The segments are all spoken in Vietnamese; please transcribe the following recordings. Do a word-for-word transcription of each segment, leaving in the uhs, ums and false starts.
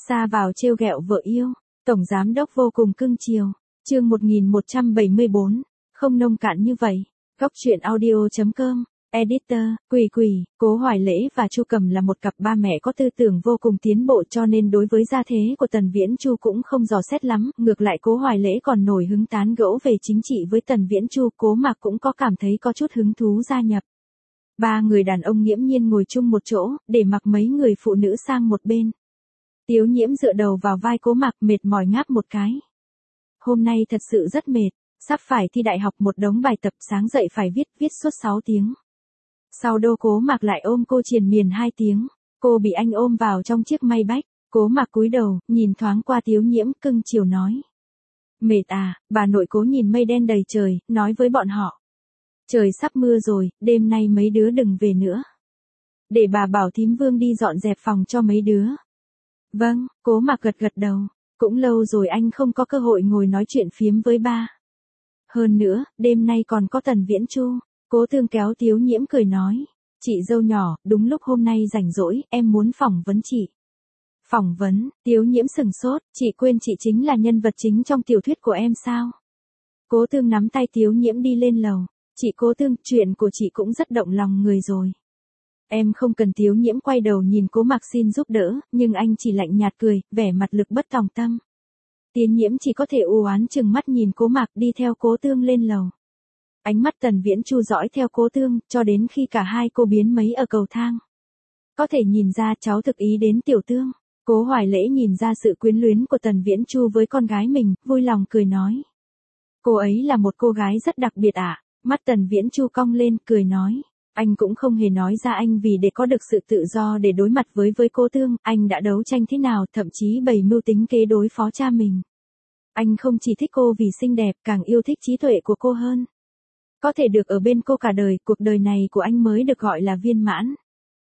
Xa vào trêu ghẹo vợ yêu, tổng giám đốc vô cùng cưng chiều. Chương một nghìn một trăm bảy mươi bốn, không nông cạn như vậy. Góc truyện audio chấm com. Editor, Quỳ Quỳ, Cố Hoài Lễ và Chu Cầm là một cặp ba mẹ có tư tưởng vô cùng tiến bộ, cho nên đối với gia thế của Tần Viễn Chu cũng không dò xét lắm, ngược lại Cố Hoài Lễ còn nổi hứng tán gẫu về chính trị với Tần Viễn Chu, Cố Mạc cũng có cảm thấy có chút hứng thú gia nhập. Ba người đàn ông nghiễm nhiên ngồi chung một chỗ, để mặc mấy người phụ nữ sang một bên. Tiếu Nhiễm dựa đầu vào vai Cố Mạc, mệt mỏi ngáp một cái. Hôm nay thật sự rất mệt, sắp phải thi đại học, một đống bài tập, sáng dậy phải viết, viết suốt sáu tiếng. Sau đô Cố Mạc lại ôm cô triền miên hai tiếng, cô bị anh ôm vào trong chiếc may bách. Cố Mạc cúi đầu, nhìn thoáng qua Tiếu Nhiễm, cưng chiều nói. Mệt à? Bà nội Cố nhìn mây đen đầy trời, nói với bọn họ. Trời sắp mưa rồi, đêm nay mấy đứa đừng về nữa. Để bà bảo thím Vương đi dọn dẹp phòng cho mấy đứa. Vâng, Cố Mạc gật gật đầu, cũng lâu rồi anh không có cơ hội ngồi nói chuyện phiếm với ba. Hơn nữa, đêm nay còn có Tần Viễn Chu. Cố Tương kéo Tiếu Nhiễm cười nói. Chị dâu nhỏ, đúng lúc hôm nay rảnh rỗi, em muốn phỏng vấn chị. Phỏng vấn? Tiếu Nhiễm sừng sốt, chị quên chị chính là nhân vật chính trong tiểu thuyết của em sao? Cố Tương nắm tay Tiếu Nhiễm đi lên lầu. Chị Cố Tương, chuyện của chị cũng rất động lòng người rồi. Em không cần. Tiếu Nhiễm quay đầu nhìn Cố Mạc xin giúp đỡ, nhưng anh chỉ lạnh nhạt cười, vẻ mặt lực bất tòng tâm. Tiếu Nhiễm chỉ có thể u oán chừng mắt nhìn Cố Mạc đi theo Cố Tương lên lầu. Ánh mắt Tần Viễn Chu dõi theo Cố Tương, cho đến khi cả hai cô biến mấy ở cầu thang. Có thể nhìn ra cháu thực ý đến tiểu Tương. Cố Hoài Lễ nhìn ra sự quyến luyến của Tần Viễn Chu với con gái mình, vui lòng cười nói. Cô ấy là một cô gái rất đặc biệt ạ. À? Mắt Tần Viễn Chu cong lên, cười nói. Anh cũng không hề nói ra anh vì để có được sự tự do để đối mặt với với Cố Tương, anh đã đấu tranh thế nào, thậm chí bày mưu tính kế đối phó cha mình. Anh không chỉ thích cô vì xinh đẹp, càng yêu thích trí tuệ của cô hơn. Có thể được ở bên cô cả đời, cuộc đời này của anh mới được gọi là viên mãn.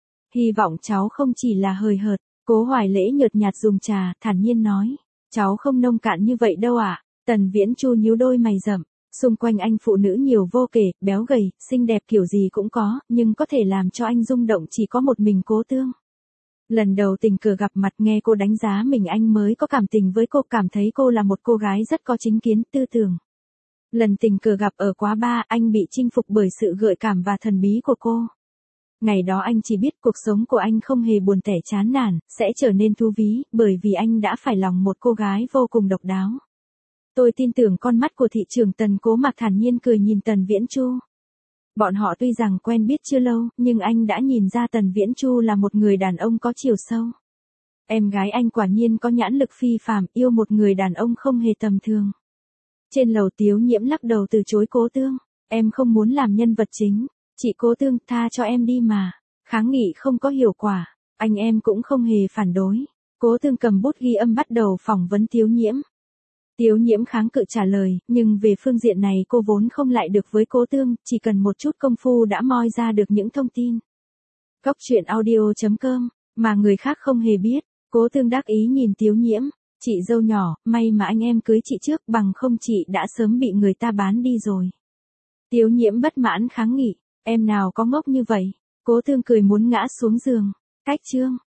Hy vọng cháu không chỉ là hời hợt. Cố Hoài Lễ nhợt nhạt dùng trà, thản nhiên nói. Cháu không nông cạn như vậy đâu ạ. À? Tần Viễn Chu nhíu đôi mày rậm. Xung quanh anh phụ nữ nhiều vô kể, béo gầy, xinh đẹp kiểu gì cũng có, nhưng có thể làm cho anh rung động chỉ có một mình Cố Tương. Lần đầu tình cờ gặp mặt, nghe cô đánh giá mình, anh mới có cảm tình với cô, cảm thấy cô là một cô gái rất có chính kiến, tư tưởng. Lần tình cờ gặp ở quán bar, anh bị chinh phục bởi sự gợi cảm và thần bí của cô. Ngày đó anh chỉ biết cuộc sống của anh không hề buồn tẻ chán nản, sẽ trở nên thú ví, bởi vì anh đã phải lòng một cô gái vô cùng độc đáo. Tôi tin tưởng con mắt của thị trưởng Tần. Cố Mạc thản nhiên cười nhìn Tần Viễn Chu. Bọn họ tuy rằng quen biết chưa lâu, nhưng anh đã nhìn ra Tần Viễn Chu là một người đàn ông có chiều sâu. Em gái anh quả nhiên có nhãn lực phi phàm, yêu một người đàn ông không hề tầm thường. Trên lầu Tiếu Nhiễm lắc đầu từ chối Cố Tương. Em không muốn làm nhân vật chính. Chị Cố Tương, tha cho em đi mà. Kháng nghị không có hiệu quả. Anh em cũng không hề phản đối. Cố Tương cầm bút ghi âm bắt đầu phỏng vấn Tiếu Nhiễm. Tiếu Nhiễm kháng cự trả lời, nhưng về phương diện này cô vốn không lại được với Cố Tương, chỉ cần một chút công phu đã moi ra được những thông tin. Góc truyện audio chấm com, mà người khác không hề biết. Cố Tương đắc ý nhìn Tiếu Nhiễm. Chị dâu nhỏ, may mà anh em cưới chị trước, bằng không chị đã sớm bị người ta bán đi rồi. Tiếu Nhiễm bất mãn kháng nghị. Em nào có ngốc như vậy. Cố Tương cười muốn ngã xuống giường. Cách chương.